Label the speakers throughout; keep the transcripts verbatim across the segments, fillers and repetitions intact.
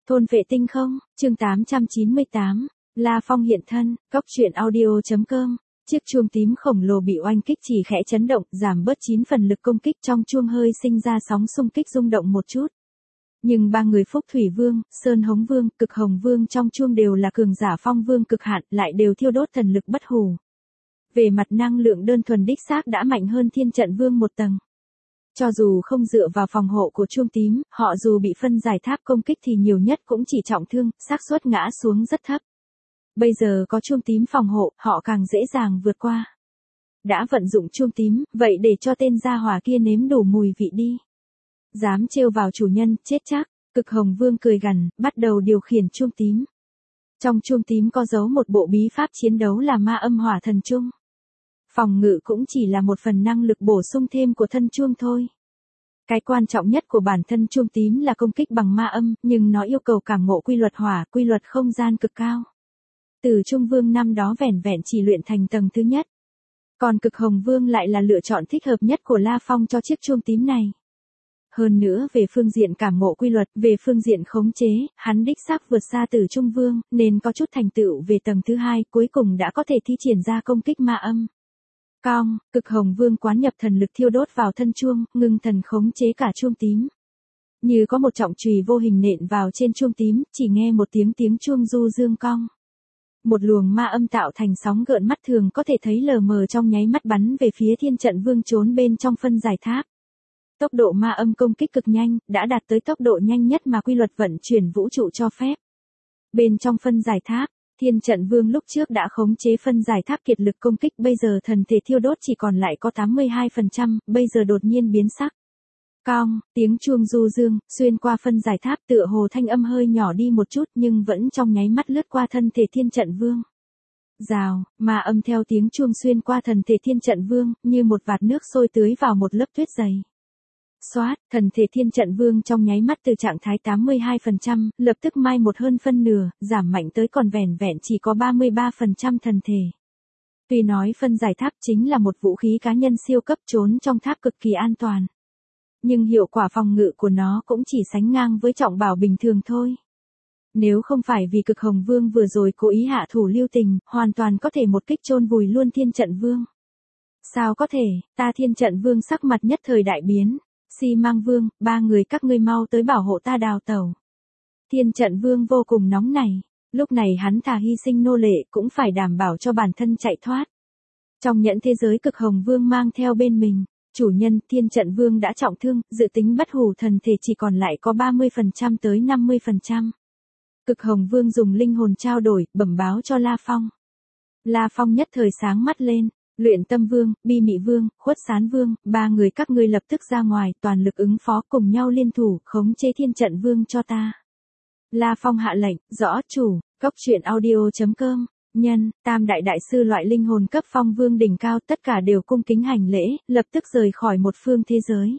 Speaker 1: Thôn vệ tinh không, chương tám trăm chín mươi tám, La Phong hiện thân, cóc truyện audio.com. Chiếc chuông tím khổng lồ bị oanh kích chỉ khẽ chấn động, giảm bớt chín phần lực công kích trong chuông hơi sinh ra sóng xung kích rung động một chút. Nhưng ba người Phúc Thủy Vương, Sơn Hống Vương, Cực Hồng Vương trong chuông đều là cường giả phong vương cực hạn, lại đều thiêu đốt thần lực bất hủ. Về mặt năng lượng đơn thuần đích xác đã mạnh hơn Thiên Trận Vương một tầng. Cho dù không dựa vào phòng hộ của chuông tím, họ dù bị phân giải tháp công kích thì nhiều nhất cũng chỉ trọng thương, xác suất ngã xuống rất thấp. Bây giờ có chuông tím phòng hộ, họ càng dễ dàng vượt qua. Đã vận dụng chuông tím, vậy để cho tên gia hỏa kia nếm đủ mùi vị đi. Dám trêu vào chủ nhân, chết chắc. Cực Hồng Vương cười gằn, bắt đầu điều khiển chuông tím. Trong chuông tím có giấu một bộ bí pháp chiến đấu là ma âm hỏa thần trung. Phòng ngự cũng chỉ là một phần năng lực bổ sung thêm của thân chuông thôi. Cái quan trọng nhất của bản thân chuông tím là công kích bằng ma âm, nhưng nó yêu cầu cảm ngộ quy luật hỏa, quy luật không gian cực cao. Từ Trung Vương năm đó vẻn vẹn chỉ luyện thành tầng thứ nhất. Còn Cực Hồng Vương lại là lựa chọn thích hợp nhất của La Phong cho chiếc chuông tím này. Hơn nữa về phương diện cảm ngộ quy luật, về phương diện khống chế, hắn đích xác vượt xa Từ Trung Vương, nên có chút thành tựu về tầng thứ hai, cuối cùng đã có thể thi triển ra công kích ma âm. Cong, Cực Hồng Vương quán nhập thần lực thiêu đốt vào thân chuông, ngưng thần khống chế cả chuông tím. Như có một trọng chùy vô hình nện vào trên chuông tím, chỉ nghe một tiếng tiếng chuông du dương cong. Một luồng ma âm tạo thành sóng gợn mắt thường có thể thấy lờ mờ trong nháy mắt bắn về phía Thiên Trận Vương trốn bên trong phân giải tháp. Tốc độ ma âm công kích cực nhanh, đã đạt tới tốc độ nhanh nhất mà quy luật vận chuyển vũ trụ cho phép. Bên trong phân giải tháp, Thiên Trận Vương lúc trước đã khống chế phân giải tháp kiệt lực công kích, bây giờ thần thể thiêu đốt chỉ còn lại có tám mươi hai phần trăm, bây giờ đột nhiên biến sắc. Cong, tiếng chuông du dương, xuyên qua phân giải tháp, tựa hồ thanh âm hơi nhỏ đi một chút nhưng vẫn trong nháy mắt lướt qua thân thể Thiên Trận Vương. Rào, ma âm theo tiếng chuông xuyên qua thần thể Thiên Trận Vương, như một vạt nước sôi tưới vào một lớp tuyết dày. Xoát, thần thể Thiên Trận Vương trong nháy mắt từ trạng thái tám mươi hai phần trăm, lập tức mai một hơn phân nửa, giảm mạnh tới còn vẻn vẹn chỉ có ba mươi ba phần trăm thần thể. Tuy nói phân giải tháp chính là một vũ khí cá nhân siêu cấp, trốn trong tháp cực kỳ an toàn. Nhưng hiệu quả phòng ngự của nó cũng chỉ sánh ngang với trọng bảo bình thường thôi. Nếu không phải vì Cực Hồng Vương vừa rồi cố ý hạ thủ lưu tình, hoàn toàn có thể một kích chôn vùi luôn Thiên Trận Vương. Sao có thể, ta Thiên Trận Vương sắc mặt nhất thời đại biến. Xi Măng Vương, ba người các ngươi mau tới bảo hộ ta đào tẩu. Thiên Trận Vương vô cùng nóng nảy, lúc này hắn thà hy sinh nô lệ cũng phải đảm bảo cho bản thân chạy thoát. Trong nhẫn thế giới Cực Hồng Vương mang theo bên mình, chủ nhân Thiên Trận Vương đã trọng thương, dự tính bất hủ thần thể chỉ còn lại có ba mươi phần trăm tới năm mươi phần trăm. Cực Hồng Vương dùng linh hồn trao đổi, bẩm báo cho La Phong. La Phong nhất thời sáng mắt lên. Luyện Tâm Vương, Bi Mị Vương, Khuất Sán Vương, ba người các ngươi lập tức ra ngoài, toàn lực ứng phó cùng nhau liên thủ, khống chế Thiên Trận Vương cho ta. La Phong hạ lệnh, rõ chủ, cóc truyện audio.com, nhân, tam đại đại sư loại linh hồn cấp phong vương đỉnh cao tất cả đều cung kính hành lễ, lập tức rời khỏi một phương thế giới.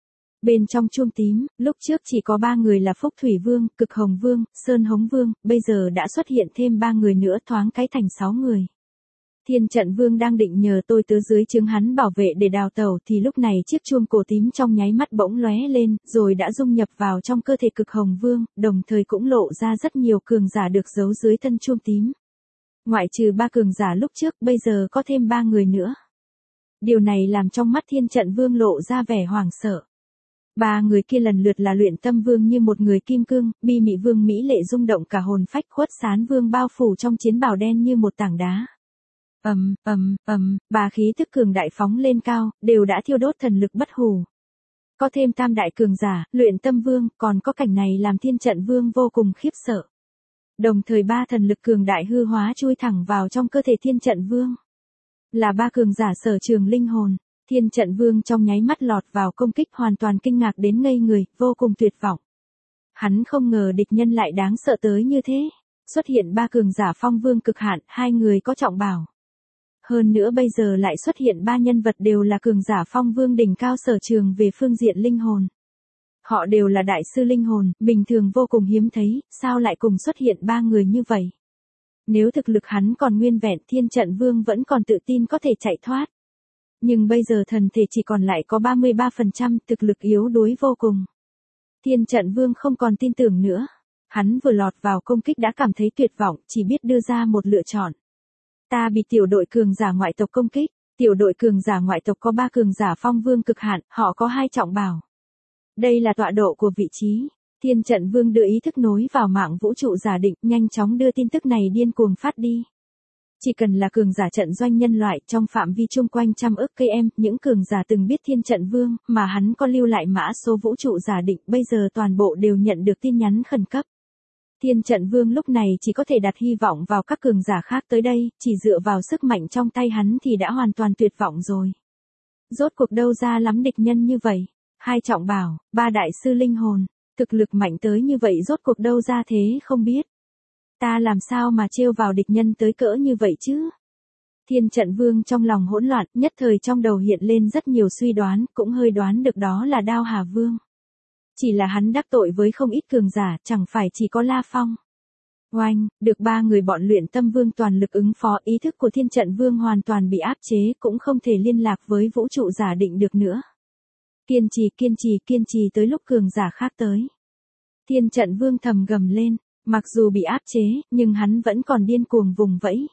Speaker 1: Bên trong chuông tím, lúc trước chỉ có ba người là Phúc Thủy Vương, Cực Hồng Vương, Sơn Hống Vương, bây giờ đã xuất hiện thêm ba người nữa, thoáng cái thành sáu người. Thiên Trận Vương đang định nhờ tôi tớ dưới trướng hắn bảo vệ để đào tẩu thì lúc này chiếc chuông cổ tím trong nháy mắt bỗng lóe lên, rồi đã dung nhập vào trong cơ thể Cực Hồng Vương, đồng thời cũng lộ ra rất nhiều cường giả được giấu dưới thân chuông tím. Ngoại trừ ba cường giả lúc trước, bây giờ có thêm ba người nữa. Điều này làm trong mắt Thiên Trận Vương lộ ra vẻ hoảng sợ. Ba người kia lần lượt là Luyện Tâm Vương như một người kim cương, Bi Mị Vương mỹ lệ rung động cả hồn phách, Khuất Sán Vương bao phủ trong chiến bào đen như một tảng đá. Ầm, ầm, ầm, ba khí tức cường đại phóng lên cao, đều đã thiêu đốt thần lực bất hủ. Có thêm tam đại cường giả, Luyện Tâm Vương, còn có cảnh này làm Thiên Trận Vương vô cùng khiếp sợ. Đồng thời ba thần lực cường đại hư hóa chui thẳng vào trong cơ thể Thiên Trận Vương. Là ba cường giả sở trường linh hồn, Thiên Trận Vương trong nháy mắt lọt vào công kích, hoàn toàn kinh ngạc đến ngây người, vô cùng tuyệt vọng. Hắn không ngờ địch nhân lại đáng sợ tới như thế. Xuất hiện ba cường giả phong vương cực hạn, hai người có trọng bảo. Hơn nữa bây giờ lại xuất hiện ba nhân vật đều là cường giả phong vương đỉnh cao sở trường về phương diện linh hồn. Họ đều là đại sư linh hồn, bình thường vô cùng hiếm thấy, sao lại cùng xuất hiện ba người như vậy? Nếu thực lực hắn còn nguyên vẹn, Thiên Trận Vương vẫn còn tự tin có thể chạy thoát. Nhưng bây giờ thần thể chỉ còn lại có ba mươi ba phần trăm, thực lực yếu đuối vô cùng. Thiên Trận Vương không còn tin tưởng nữa. Hắn vừa lọt vào công kích đã cảm thấy tuyệt vọng, chỉ biết đưa ra một lựa chọn. Ta bị tiểu đội cường giả ngoại tộc công kích. Tiểu đội cường giả ngoại tộc có ba cường giả phong vương cực hạn, họ có hai trọng bảo. Đây là tọa độ của vị trí. Thiên trận vương đưa ý thức nối vào mạng vũ trụ giả định, nhanh chóng đưa tin tức này điên cuồng phát đi. Chỉ cần là cường giả trận doanh nhân loại trong phạm vi chung quanh trăm ức cây em, những cường giả từng biết thiên trận vương, mà hắn có lưu lại mã số vũ trụ giả định, bây giờ toàn bộ đều nhận được tin nhắn khẩn cấp. Thiên trận vương lúc này chỉ có thể đặt hy vọng vào các cường giả khác tới đây, chỉ dựa vào sức mạnh trong tay hắn thì đã hoàn toàn tuyệt vọng rồi. Rốt cuộc đâu ra lắm địch nhân như vậy. Hai trọng bảo, ba đại sư linh hồn, thực lực mạnh tới như vậy rốt cuộc đâu ra thế không biết. Ta làm sao mà trêu vào địch nhân tới cỡ như vậy chứ? Thiên trận vương trong lòng hỗn loạn, nhất thời trong đầu hiện lên rất nhiều suy đoán, cũng hơi đoán được đó là Đao Hà Vương. Chỉ là hắn đắc tội với không ít cường giả, chẳng phải chỉ có La Phong. Oanh, được ba người bọn luyện tâm vương toàn lực ứng phó, ý thức của thiên trận vương hoàn toàn bị áp chế, cũng không thể liên lạc với vũ trụ giả định được nữa. Kiên trì, kiên trì, kiên trì tới lúc cường giả khác tới. Thiên trận vương thầm gầm lên, mặc dù bị áp chế, nhưng hắn vẫn còn điên cuồng vùng vẫy.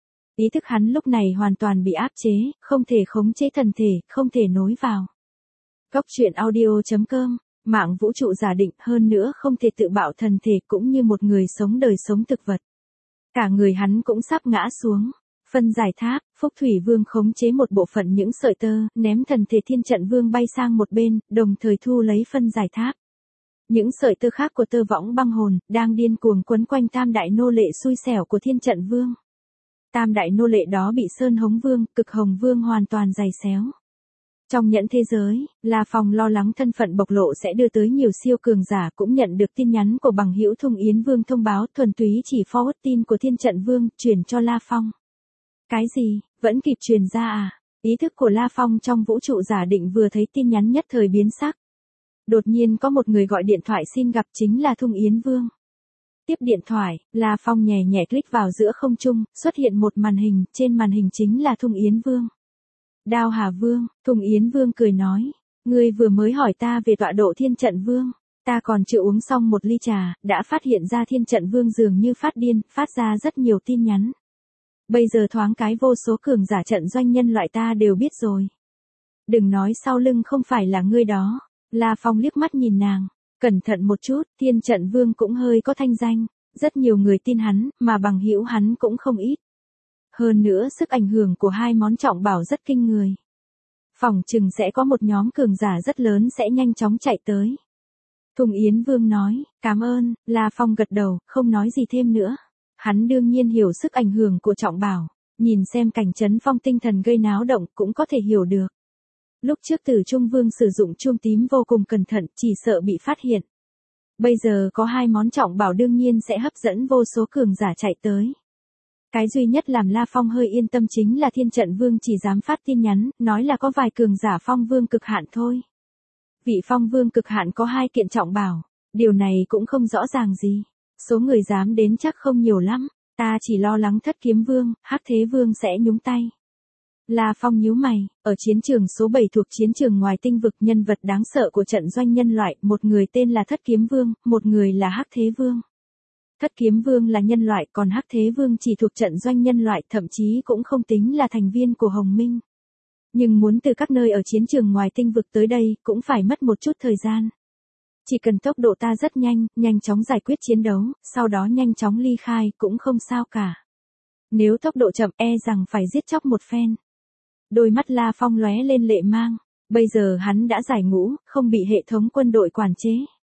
Speaker 1: Ý thức hắn lúc này hoàn toàn bị áp chế, không thể khống chế thần thể, không thể nối vào. Cốc truyện audio chấm com, mạng vũ trụ giả định, hơn nữa không thể tự bạo thần thể cũng như một người sống đời sống thực vật. Cả người hắn cũng sắp ngã xuống. Phân giải tháp, Phúc Thủy Vương khống chế một bộ phận những sợi tơ, ném thần thể thiên trận vương bay sang một bên, đồng thời thu lấy phân giải tháp. Những sợi tơ khác của tơ võng băng hồn, đang điên cuồng quấn quanh tam đại nô lệ xui xẻo của thiên trận vương. Tam đại nô lệ đó bị Sơn Hống Vương, Cực Hồng Vương hoàn toàn giày xéo. Trong nhẫn thế giới, La Phong lo lắng thân phận bộc lộ sẽ đưa tới nhiều siêu cường giả, cũng nhận được tin nhắn của bằng hữu Thung Yến Vương thông báo thuần túy chỉ forward tin của thiên trận vương, truyền cho La Phong. Cái gì, vẫn kịp truyền ra à? Ý thức của La Phong trong vũ trụ giả định vừa thấy tin nhắn nhất thời biến sắc. Đột nhiên có một người gọi điện thoại xin gặp, chính là Thung Yến Vương. Tiếp điện thoại, La Phong nhẹ nhẹ click vào giữa không trung, xuất hiện một màn hình, trên màn hình chính là Thung Yến Vương. Đao Hà Vương, Thung Yến Vương cười nói, ngươi vừa mới hỏi ta về tọa độ thiên trận vương, ta còn chưa uống xong một ly trà, đã phát hiện ra thiên trận vương dường như phát điên, phát ra rất nhiều tin nhắn. Bây giờ thoáng cái vô số cường giả trận doanh nhân loại ta đều biết rồi. Đừng nói sau lưng không phải là ngươi đó. La Phong liếc mắt nhìn nàng, cẩn thận một chút, thiên trận vương cũng hơi có thanh danh, rất nhiều người tin hắn, mà bằng hữu hắn cũng không ít. Hơn nữa sức ảnh hưởng của hai món trọng bảo rất kinh người. Phỏng chừng sẽ có một nhóm cường giả rất lớn sẽ nhanh chóng chạy tới. Thung Yến Vương nói, cảm ơn, La Phong gật đầu, không nói gì thêm nữa. Hắn đương nhiên hiểu sức ảnh hưởng của trọng bảo, nhìn xem cảnh chấn phong tinh thần gây náo động cũng có thể hiểu được. Lúc trước Tử Trung Vương sử dụng chuông tím vô cùng cẩn thận, chỉ sợ bị phát hiện. Bây giờ có hai món trọng bảo đương nhiên sẽ hấp dẫn vô số cường giả chạy tới. Cái duy nhất làm La Phong hơi yên tâm chính là thiên trận vương chỉ dám phát tin nhắn, nói là có vài cường giả phong vương cực hạn thôi. Vị phong vương cực hạn có hai kiện trọng bảo, điều này cũng không rõ ràng gì. Số người dám đến chắc không nhiều lắm, ta chỉ lo lắng Thất Kiếm Vương, Hắc Thế Vương sẽ nhúng tay. La Phong nhíu mày, ở chiến trường số bảy thuộc chiến trường ngoài tinh vực, nhân vật đáng sợ của trận doanh nhân loại, một người tên là Thất Kiếm Vương, một người là Hắc Thế Vương. Thất Kiếm Vương là nhân loại, còn Hắc Thế Vương chỉ thuộc trận doanh nhân loại, thậm chí cũng không tính là thành viên của Hồng Minh. Nhưng muốn từ các nơi ở chiến trường ngoài tinh vực tới đây, cũng phải mất một chút thời gian. Chỉ cần tốc độ ta rất nhanh, nhanh chóng giải quyết chiến đấu, sau đó nhanh chóng ly khai, cũng không sao cả. Nếu tốc độ chậm e rằng phải giết chóc một phen. Đôi mắt La Phong lóe lên lệ mang, bây giờ hắn đã giải ngũ, không bị hệ thống quân đội quản chế.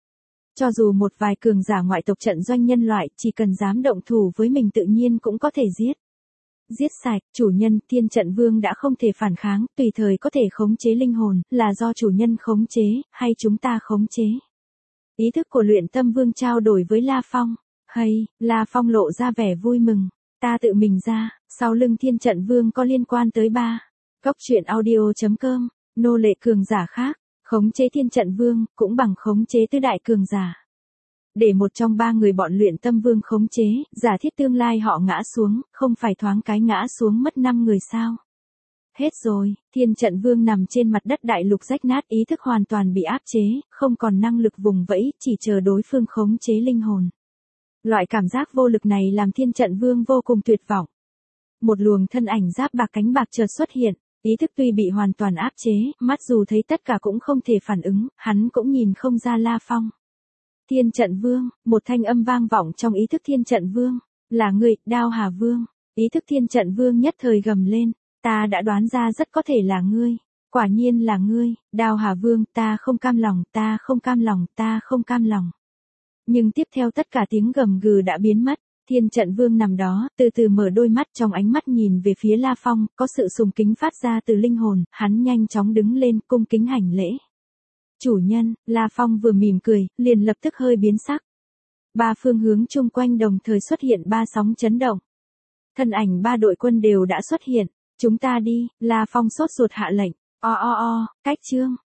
Speaker 1: Cho dù một vài cường giả ngoại tộc trận doanh nhân loại, chỉ cần dám động thủ với mình tự nhiên cũng có thể giết. Giết sạch, chủ nhân, thiên trận vương đã không thể phản kháng, tùy thời có thể khống chế linh hồn, là do chủ nhân khống chế, hay chúng ta khống chế. Ý thức của luyện tâm vương trao đổi với La Phong. Hay, La Phong lộ ra vẻ vui mừng. Ta tự mình ra, sau lưng thiên trận vương có liên quan tới ba. Cốc truyện audio chấm com, nô lệ cường giả khác, khống chế thiên trận vương, cũng bằng khống chế tứ đại cường giả. Để một trong ba người bọn luyện tâm vương khống chế, giả thiết tương lai họ ngã xuống, không phải thoáng cái ngã xuống mất năm người sao. Hết rồi, thiên trận vương nằm trên mặt đất đại lục rách nát, ý thức hoàn toàn bị áp chế, không còn năng lực vùng vẫy, chỉ chờ đối phương khống chế linh hồn. Loại cảm giác vô lực này làm Thiên Trận Vương vô cùng tuyệt vọng. Một luồng thân ảnh giáp bạc cánh bạc chợt xuất hiện, ý thức tuy bị hoàn toàn áp chế, mắt dù thấy tất cả cũng không thể phản ứng, hắn cũng nhìn không ra La Phong. Thiên Trận Vương, một thanh âm vang vọng trong ý thức Thiên Trận Vương, là người, Đao Hà Vương. Ý thức Thiên Trận Vương nhất thời gầm lên, ta đã đoán ra rất có thể là ngươi, quả nhiên là ngươi, Đao Hà Vương, ta không cam lòng, ta không cam lòng, ta không cam lòng. Nhưng tiếp theo tất cả tiếng gầm gừ đã biến mất, Thiên Trận Vương nằm đó, từ từ mở đôi mắt, trong ánh mắt nhìn về phía La Phong, có sự sùng kính phát ra từ linh hồn, hắn nhanh chóng đứng lên, cung kính hành lễ. Chủ nhân, La Phong vừa mỉm cười, liền lập tức hơi biến sắc. Ba phương hướng chung quanh đồng thời xuất hiện ba sóng chấn động. Thân ảnh ba đội quân đều đã xuất hiện, chúng ta đi, La Phong sốt ruột hạ lệnh, o o o, cách chương,